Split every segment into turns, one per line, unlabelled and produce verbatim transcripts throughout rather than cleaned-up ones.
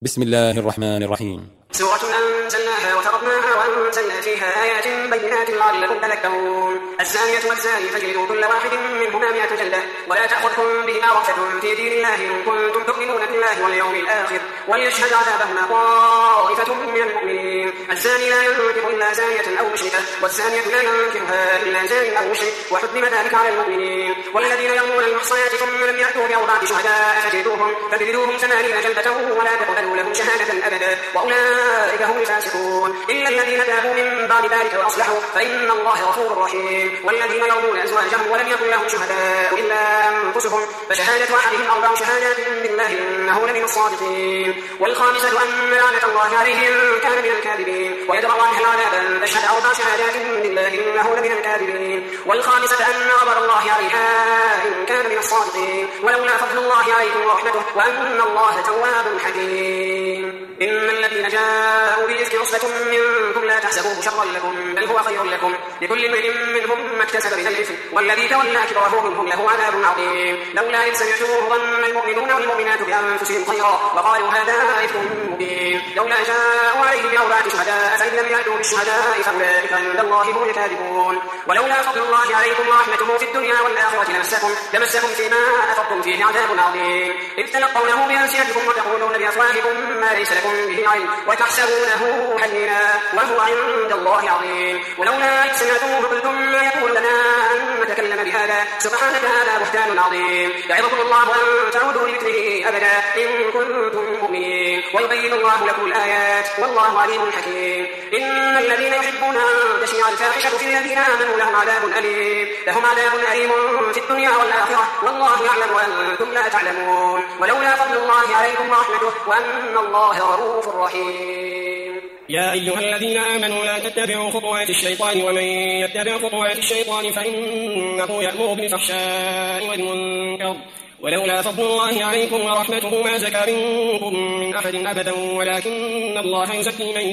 بسم الله الرحمن الرحيم.
سورة أنزلناها وفرضناها وأنزلنا فيها آيات بينات لعلكم تذكرون. الزانية والزاني فاجلدوا كل واحد منهما مئة جلدة ولا تأخذكم بهما رأفة في دين الله إن كنتم تؤمنون بالله واليوم الآخر وليشهد عذابهما طائفة من المؤمنين. الزاني لا ينكح إلا زانية أو مشركة والزانية لا ينكحها إلا زان أو مشرك وحرم ذلك على المؤمنين. والذين يرمون المحصنات ثم لم يأتوا بأربعة شهداء فاجلدوهم فاجلدوهم ثمانين جلدة ولا تقبلوا لهم شهادة أبدا وأولئك هم الفاسقون. إلا الذين تابوا من بعد ذلك وأصلحوا فإن الله غفور رحيم. والذين يرمون أزواجهم ولم يكن لهم شهداء إلا أنفسهم فشهادة أحدهم أربع شهادات بالله إنه لمن الصادقين. والخامسة أن لعنة الله عليه إن كان من الكاذبين ويدرأ عنها العذاب أن تشهد أربع شهادات بالله إنه لمن الكاذبين. والخامسة أن غضب الله عليها إن كان من الصادقين ولولا فضل الله عليكم ورحمته وأن الله تواب حكيم. إن الذين جاءوا بالإفك عصبة منكم لا تحسبوه شرا لكم بل هو خير لكم لكل امرئ منهم ما اكتسب من الإثم والذي تولى كبره منهم له عذاب عظيم. لولا إذ سمعتموه ظن المؤمنون والمؤمنات بأنفسهم خيرا وقالوا هذا إفك مبين. لولا جاءوا عليه بأربعة شهداء فإن لم يأتوا بالشهداء فأولئك عند الله هم الكاذبون. ولولا فضل الله عليكم ورحمته في الدنيا والآخرة لمسكم لمسكم فيما أفضتم فيه عذاب عظيم. إذ تلقونه بألسنتكم وتقولون بأفواهكم ما ليس لكم به علم وتحسبونه هينا وهو عند الله عظيم. ولولا إذ سمعتموه قلتم ما يكون لنا أن نتكلم بهذا سبحانك هذا بهتان عظيم. يعظكم الله أن تعودوا لمثله أبدا إن كنتم مؤمنين ويبين الله لكم الآيات والله عليم حكيم. إن الذين يحبون أن تشيع الفاحشة في الذين آمنوا لهم عذاب أليم لهم عذاب أليم في الدنيا والآخرة والله يعلم وأنتم لا تعلمون. ولولا فضل الله عليكم ورحمته وأن الله رؤوف رحيم.
يا أيها الذين آمنوا لا تتبعوا خطوات الشيطان ومن يتبع خطوات الشيطان فإنه يأمر بالفحشاء والمنكر ولولا فضل الله عليكم ورحمته ما زكى منكم من أحد أبدا ولكن الله يزكي من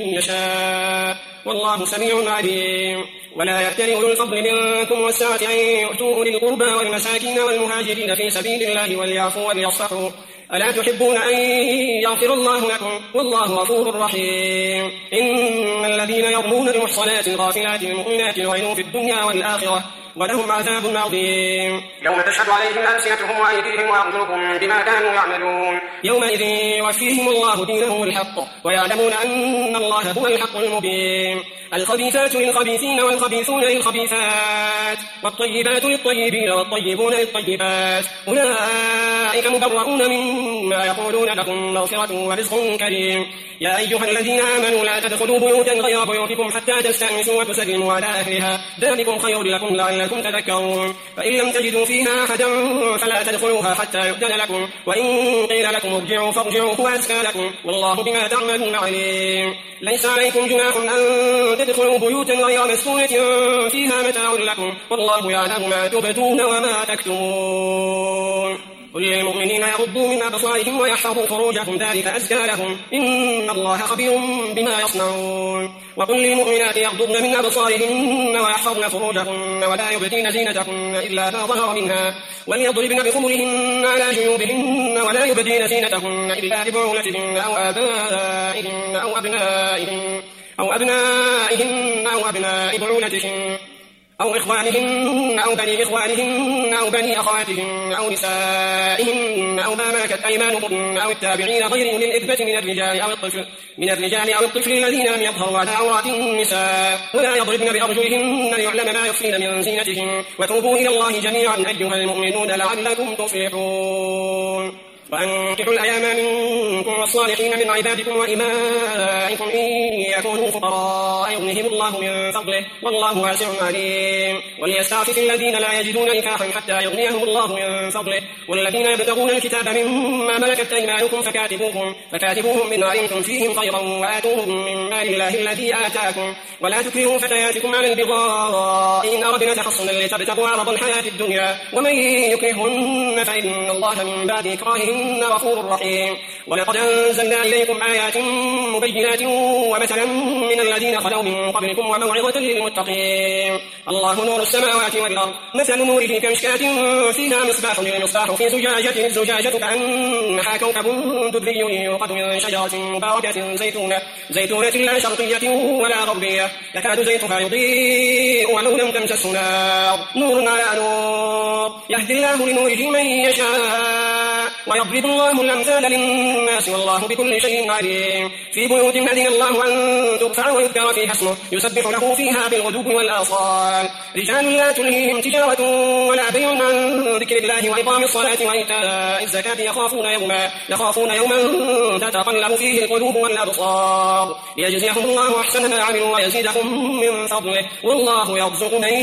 يشاء والله سميع عليم. ولا يأتل أولو الفضل منكم والسعة أن يؤتوا أولي القربى والمساكين والمهاجرين في سبيل الله وليعفوا وليصفحوا ألا تحبون أن يغفر الله لكم والله غفور رحيم. إن الذين يرمون المحصنات الغافلات المؤمنات لعنوا في الدنيا والآخرة ولهم عذاب عظيم.
يوم تشهد عليهم ألسنتهم وأيديهم وأرجلهم بما كانوا يعملون.
يومئذ يوفيهم الله دينهم الحق ويعلمون أن الله هو الحق المبين. الخبيثات للخبيثين والخبيثون للخبيثات والطيبات للطيبين والطيبون للطيبات أولئك مبرؤون مما يقولون لهم مغفرة ورزق كريم. يا أيها الذين آمنوا لا تدخلوا بيوتا غير بيوتكم حتى تستأنسوا وتسلموا على أهلها ذلكم خير لكم لعلكم تذكرون. فإن لم تجدوا فيها أحدا فلا تدخلوها حتى يؤذن لكم وإن قيل لكم ارجعوا فارجعوا هو أزكى لكم والله بما تعملون عليم. ليس عليكم جناح أن تدخلوا بيوتا غير مسكونة فيها متاع لكم والله يعلم ما تبدون وما تكتمون. قل للمؤمنين يغضوا من أبصارهم ويحفظوا فروجهم ذلك أزكى لهم إن الله خبير بما يصنعون. وقل للمؤمنات يغضضن من أبصارهن ويحفظن فروجهن ولا يبدين زينتهن إلا ما ظهر منها وليضربن بخمرهن على جيوبهن ولا يبدين زينتهن إلا لبعولتهن أو آبائهن أو أبنائهن أو أبنائهن أو أبناء بعولتهن أو إخوانهن أو بني إخوانهن أو بني أخواتهن أو نسائهن أو ما ملكت أيمانهن أو التابعين غير أولي الإربة من الرجال أو الطفل من الرجال أو الطفل الذين لم يظهروا على عورات النساء ولا يضربن بأرجلهن ليعلم ما يخفين من زينتهن وتوبوا إلى الله جميعا أيها المؤمنون لعلكم تفلحون. وأنكحوا الأيام منكم والصالحين من عبادكم وإمائكم إن يكونوا فقراء يغنهم الله من فضله والله واسع عليم. وليستعفف الذين لا يجدون نكاحا حتى يغنيهم الله من فضله والذين يبتغون الكتاب مما ملكت أيمانكم فكاتبوهم فكاتبوهم من علمتم فيهم خيرا وآتوهم من مال الله الذي آتاكم ولا تكرهوا فتياتكم على البغاء إن أردنا تحصنا لتبتغوا عرض الحياة الدنيا ومن يكرهن فإن الله من بعد إكراههن إن غفور رحيم. ولقد أنزلنا إليكم آيات مبينات ومثلا من الذين خلوا من قبلكم وموعظة للمتقين. الله نور السماوات والأرض مثل نوره كمشكاة فيها مصباح المصباح في زجاجة الزجاجة كأنها كوكب دري يوقد من شجرة مباركة زيتونة زيتونة لا شرقية ولا غربية يكاد زيتها يضيء ولو لم تمسسه نار نور على نور يهدي الله لنوره من يشاء ويضرب الله الأمثال للناس والله بكل شيء عليم. في بيوت أذن الله أن ترفع ويذكر فيها اسمه يسبح له فيها بالغدو والآصال رجال لا تلهيهم تجارة ولا بيع عن ذكر الله وإقام الصلاة وإيتاء الزكاة يخافون يوما يخافون يوما تتقلب فيه القلوب والأبصار ليجزيهم الله أحسن ما عملوا ويزيدهم من فضله والله يرزق من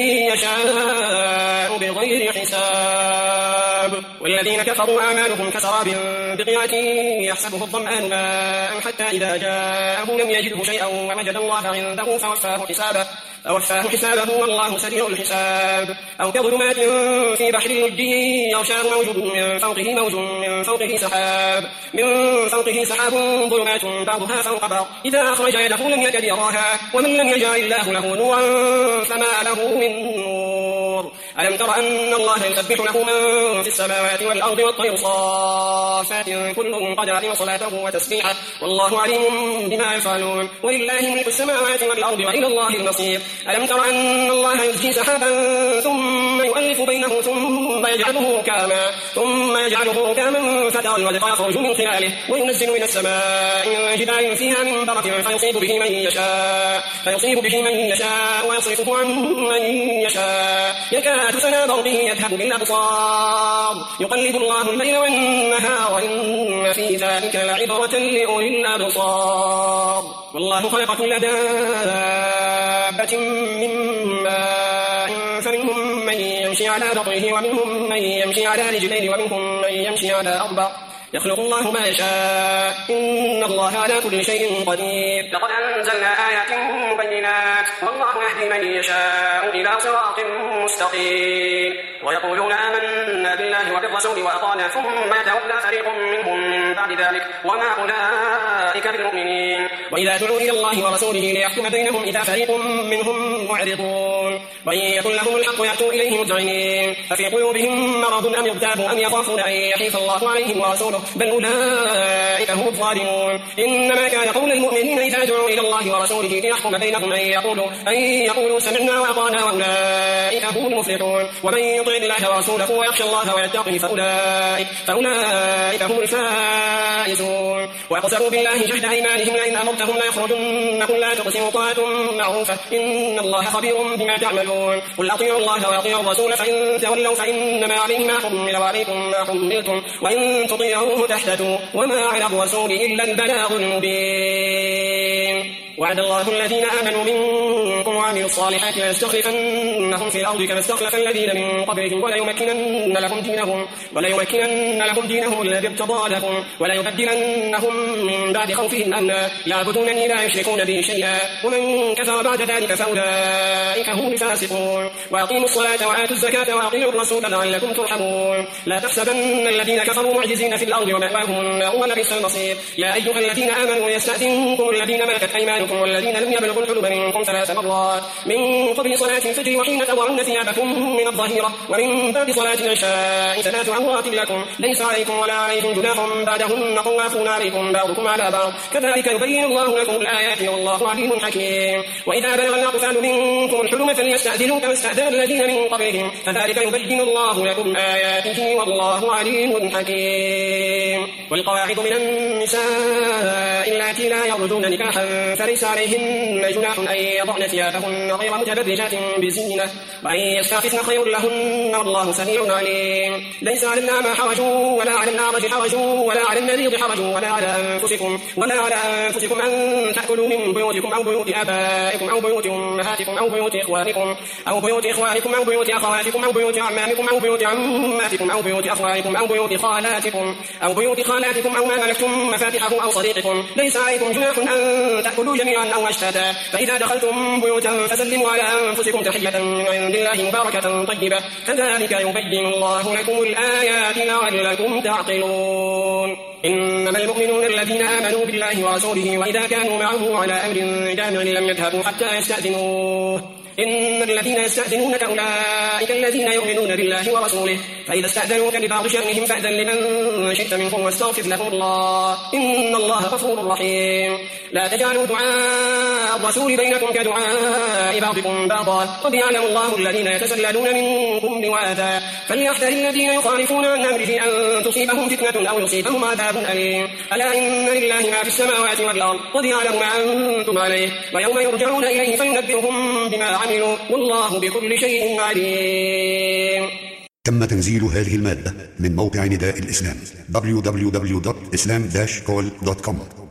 يشاء بغير حساب. والذين كفروا أعمالهم كسراب بقيعة يحسبه الظمآن ماء حتى إذا جاءه لم يجده شيئا ووجد الله عنده فوفاه حسابه فوفاه حسابه والله سريع الحساب. أو كظلمات في بحر اللجي يغشاه موج من فوقه موج من فوقه سحاب من فوقه سحاب ظلمات بعضها فوق بعض إذا أخرج يده لم يكد يراها ومن لم يجعل الله له نورا فما له من نور. ألم تر أن الله يسبح له من في السماوات والأرض والطير صافات كل قد علم صلاته وتسبيحه والله عليم بما يفعلون ولله ملك السماوات والأرض وإلى الله المصير. ألم تر أن الله يزجي سحابا ثم يؤلف بينه ثم يجعله ركاما ثم يجعله ركاما فترى الودق يخرج من خلاله وينزل من السماء من جبال فيها من برد فيصيب به من يشاء فيصيب به من يشاء ويصرفه عن من يشاء يكاد سنا برده يذهب بالأبصار يقلب الله الليل والنهار إن في ذلك لعبرة لأولي الأبصار. والله خلق كل دابة من ماء فمنهم من يمشي على بطنه ومنهم من يمشي على رجلين ومنهم من يمشي على أربع يخلق الله ما يشاء إن الله على كل شيء قدير.
لقد أنزلنا آيات مبينات والله يهدي من يشاء إلى صراط مستقيم. ويقولون آمنا بالله وبالرسول وأطعنا ثم يتولى فريق منهم من بعد ذلك وما أولئك بالمؤمنين.
وإذا دعوا إلى الله ورسوله ليحكم بينهم إذا فريق منهم معرضون وإن يكن لهم الحق يأتوا إليه مذعنين ففي قلوبهم مرض أم ارتابوا أم يخافون أن يحيف الله عليهم ورسوله بل أولئك هم الظالمون. إنما كان قول المؤمنين إذا دعوا إلى الله ورسوله ليحكم بينهم أن يقولوا أن يقولوا سمعنا وأطعنا وأولئك هم المفلحون. ومن يطع الله ورسوله ويخشى الله ويتقه فأولئك فأولئك هم الفائزون. وأقسموا بالله جهد أيمانهم لئن أمرتهم ليخرجن قل لا تقسموا طاعة معروفة إن الله خبير بما تعملون. قل أطيعوا الله وأطيعوا الرسول فإن تولوا فإنما عليه ما حمل وعليكم ما حملتم وإن تطيعوه تهتدوا وما على الرسول إلا البلاغ المبين. وعد الله الذين آمنوا منكم وعملوا الصالحات ليستخلفنهم في الأرض كما استخلف الذين من قبلهم وليمكنن لهم دينهم وليمكنن لهم دينهم الذي ارتضى لهم وليبدلنهم من بعد خوفهم أمنا يعبدونني لا يشركون بي شيئا ومن كفر بعد ذلك فأولئك هم الفاسقون. وأقيموا الصلاة وآتوا الزكاة وأطيعوا الرسول لعلكم ترحمون. لا تحسبن الذين كفروا معجزين في الأرض ومأواهم النار ولبئس المصير. يا أيها الذين آمنوا يستأذنكم الذين ملكت أيمانكم والذين لم يبلغوا الحلم منكم ثلاث مرات من قبل صلاة الفجر وحين تضعون ثيابكم من الظهيرة ومن بعد صلاة العشاء ثلاث عورات لكم ليس عليكم ولا عليكم جناح بعدهن طوافون عليكم بعضكم على بعض كذلك يبين الله لكم الآيات والله عليم حكيم. وإذا بلغ الأطفال منكم الحلم فليستأذنوا كما استأذن الذين من قبلهم كذلك يبين الله لكم آياته والله عليم حكيم. والقواعد من النساء اللاتي لا يرجون نكاحا فليس عليهن جناح أن يضعن ثيابهن غير متبرجات بزينة وأن يستعففن خير لهن والله سميع عليم. ليس على الأعمى حرج ولا على الأعرج حرج ولا على المريض حرج ولا على أنفسكم ولا على أنفسكم أن تأكلوا من بيوتكم أو بيوت آبائكم أو بيوت أمهاتكم أو بيوت إخوانكم أو بيوت إخوانكم أو بيوت أخواتكم أو بيوت أعمامكم أو بيوت عماتكم أو بيوت أخوالكم أو بيوت خالاتكم أو بيوت خالاتكم أو ما ملكتم مفاتحه أو صديقكم ليس عليكم جناح أن تأكلوا جميعا أو أشتاتا فإذا دخلتم بيوتا فسلموا على أنفسكم تحية من عند الله مباركة طيبة كذلك يبين الله لكم الآيات لعلكم تعقلون. إنما المؤمنون الذين آمنوا بالله ورسوله وإذا كانوا معه على أمر جامع لم يذهبوا حتى يستأذنوه إن الذين يستأذنونك أولئك الذين يؤمنون بالله ورسوله فإذا استأذنوك لبعض شأنهم فأذن لمن شئت منهم واستغفر لهم الله إن الله غفور رحيم. لا تجعلوا دعاء الرسول بينكم كدعاء بعضكم بعضا قد يعلم الله الذين يتسللون منكم لواذا فليحذر الذين يخالفون عن أمره أن تصيبهم فتنة أو يصيبهم عذاب أليم. ألا إن لله ما في السماوات والأرض قد يعلم ما أنتم عليه ويوم يرجعون إليه فينبئهم بما عملوا والله بكل شيء عليم.
تم تنزيل هذه المادة من موقع نداء الإسلام دبليو دبليو دبليو دوت إسلام داش كول دوت كوم.